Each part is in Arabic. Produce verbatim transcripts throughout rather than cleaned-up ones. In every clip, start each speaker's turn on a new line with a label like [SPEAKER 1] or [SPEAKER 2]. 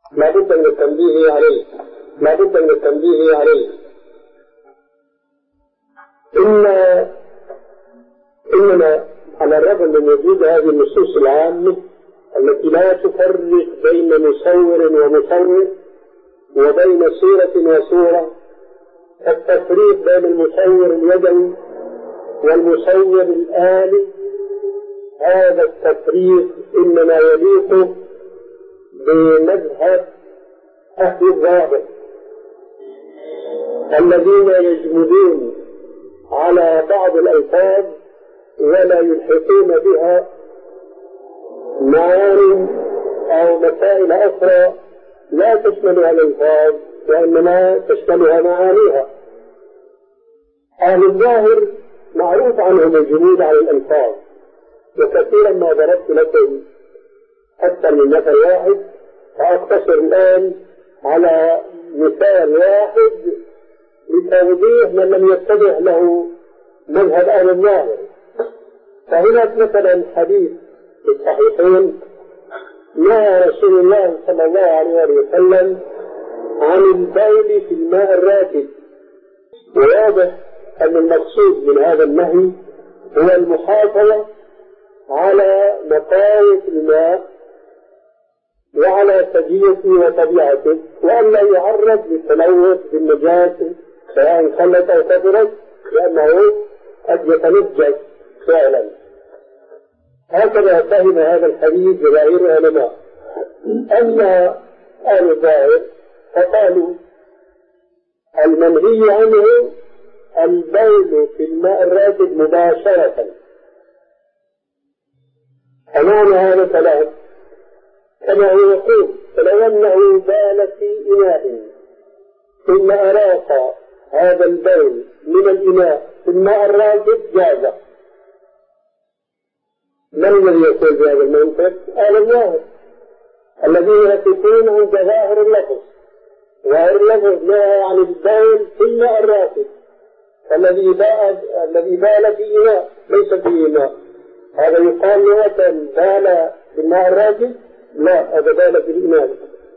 [SPEAKER 1] لا بد من التنبيه عليه لا بد من التنبيه عليه إن إننا على الرغم من وجود هذه النصوص العامة التي لا تفرق بين مصور ومصور وبين صورة وصورة، التفريق بين المصور اليدوي والمصور الآلي هذا التفريق إنما يليق بمذهب أهل الظاهر الذين يجمدون على بعض الألفاظ ولا يلحقون بها معاني أو مسائل أخرى لا تشملها الألفاظ وإنما تشملها معانيها. أهل الظاهر معروف عنهم الجمود على الألفاظ، وكثيرا ما ضربت لكم أكثر من مثل واحد، فأقتصر الآن على مثال واحد لتوضيح من لم يتبع له مذهب أهل الظاهر. فهناك مثلا حديث في الصحيحين نهى رسول الله صلى الله عليه وسلم عن البول في الماء الراكد، وواضح أن المقصود من هذا النهي هو المحافظة على نقاوة الماء وعلى سجيته وطبيعته، وأن لا يعرض للتلوث بالنجاسة سواء خلت أو كثرت، لأنه قد يتنجس فعلا. هكذا فهم هذا الحديث جماهير العلماء. أما أهل الظاهر فقالوا المنهي عنه البول في الماء الراكد مباشرة. أمام هذا الكلام كما هو يقول فلو أنه بال في إناء ثم أراق هذا البول من الإناء في الماء الراكد جاز. من الذي يقول بهذا المنطق؟ أهل الظاهر الذين يقفون عند ظاهر اللفظ. ظاهر اللفظ نهى عن البول في الماء الراكد، الذي بال الذي بال في إناء ليس في إناء، هذا يقال له بال في الماء الراكد؟ لا، هذا بال في الإناء.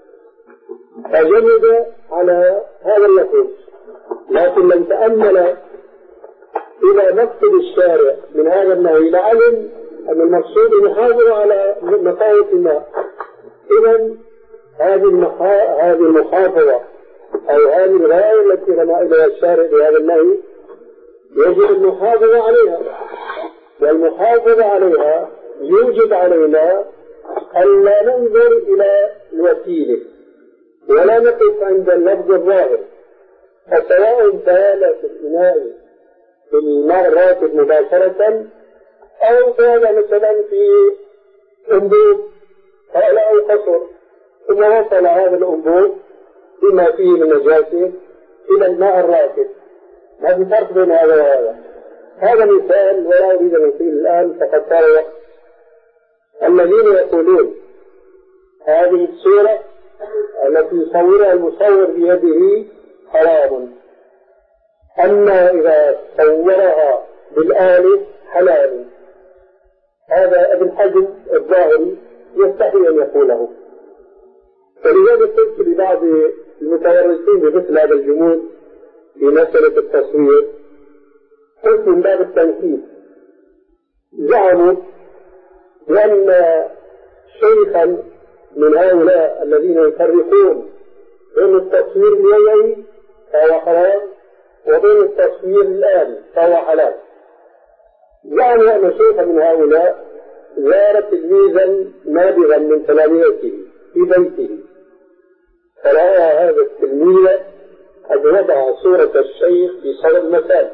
[SPEAKER 1] فجمد على هذا اللفظ، لكن لم تأمل إلى مقصد الشارع من هذا النهي لعلم أن المقصود المحافظة على نقاوة الماء. إذن هذه هذه المحافظة أو هذه الغاية التي رمى إليها الشارع بهذا النهي يجب المحافظة عليها، والمحافظة عليها يوجب علينا أن لا ننظر إلى الوسيلة ولا نقف عند اللفظ الظاهر، فسواء بال في الإناء في الماء الراكد مباشرة أو بال مثلا في أنبوب أو قصر ثم وصل هذا الأنبوب بما فيه من نجاسة إلى الماء الراكد، ما في فرق بين هذا وهذا. هذا مثال ولا أريد أن أطيل الآن فقد صار وقت. الذين يقولون هذه الصورة التي يصورها المصور بيده حرام، أما إذا صورها بالآلة حلال. هذا ابن حزم الظاهري يستحي أن يقوله. فلذلك قلت لبعض المتورطين بمثل هذا الجمود في مسألة التصوير، قلت من باب التنكيل، زعموا بأن شيخا من هؤلاء الذين يفرقون بين التصوير اليدوي فهو حرام وبين التصوير الآلي فهو حلال. زعموا أن شيخا من هؤلاء زار تلميذا نابغا من تلاميذه في بيته، فرأى هذا التلميذ قد وضع صورة الشيخ في صدر المساجد،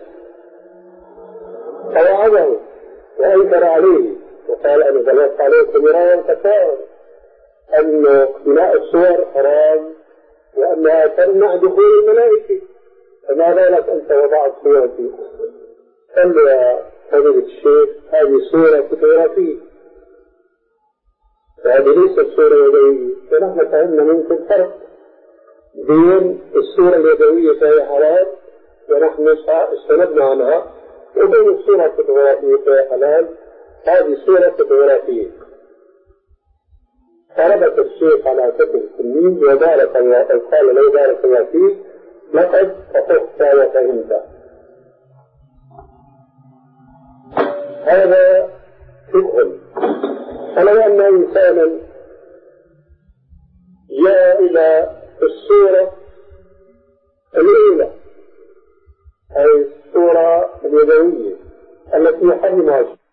[SPEAKER 1] فوعظه وأنكر عليه وقال أنا ظلمت عليكم مرارا كثيرا أن بناء الصور حرام وأنها تمنع دخول الملائكة، فما بالك أنت وضعت صورتي؟ قال له يا فضيلة الشيخ هذه صورة فوتوغرافية، فهذه ليست صورة يدوية. فنحن فهمنا منكم الفرق بين الصورة اليدوية فهي حلال ونحن استندنا عنها، وبين الصورة الفوتوغرافية فهي حلال، هذه صورة فوتوغرافية. فربط الشيخ على كتف التلميذ وبارك الله، قال له بارك الله فيك لقد فقهت وفهمت. هذا فقه. فلو أن إنسانا جاء إلى الصورة الأولى أي الصورة اليدوية التي يحرمها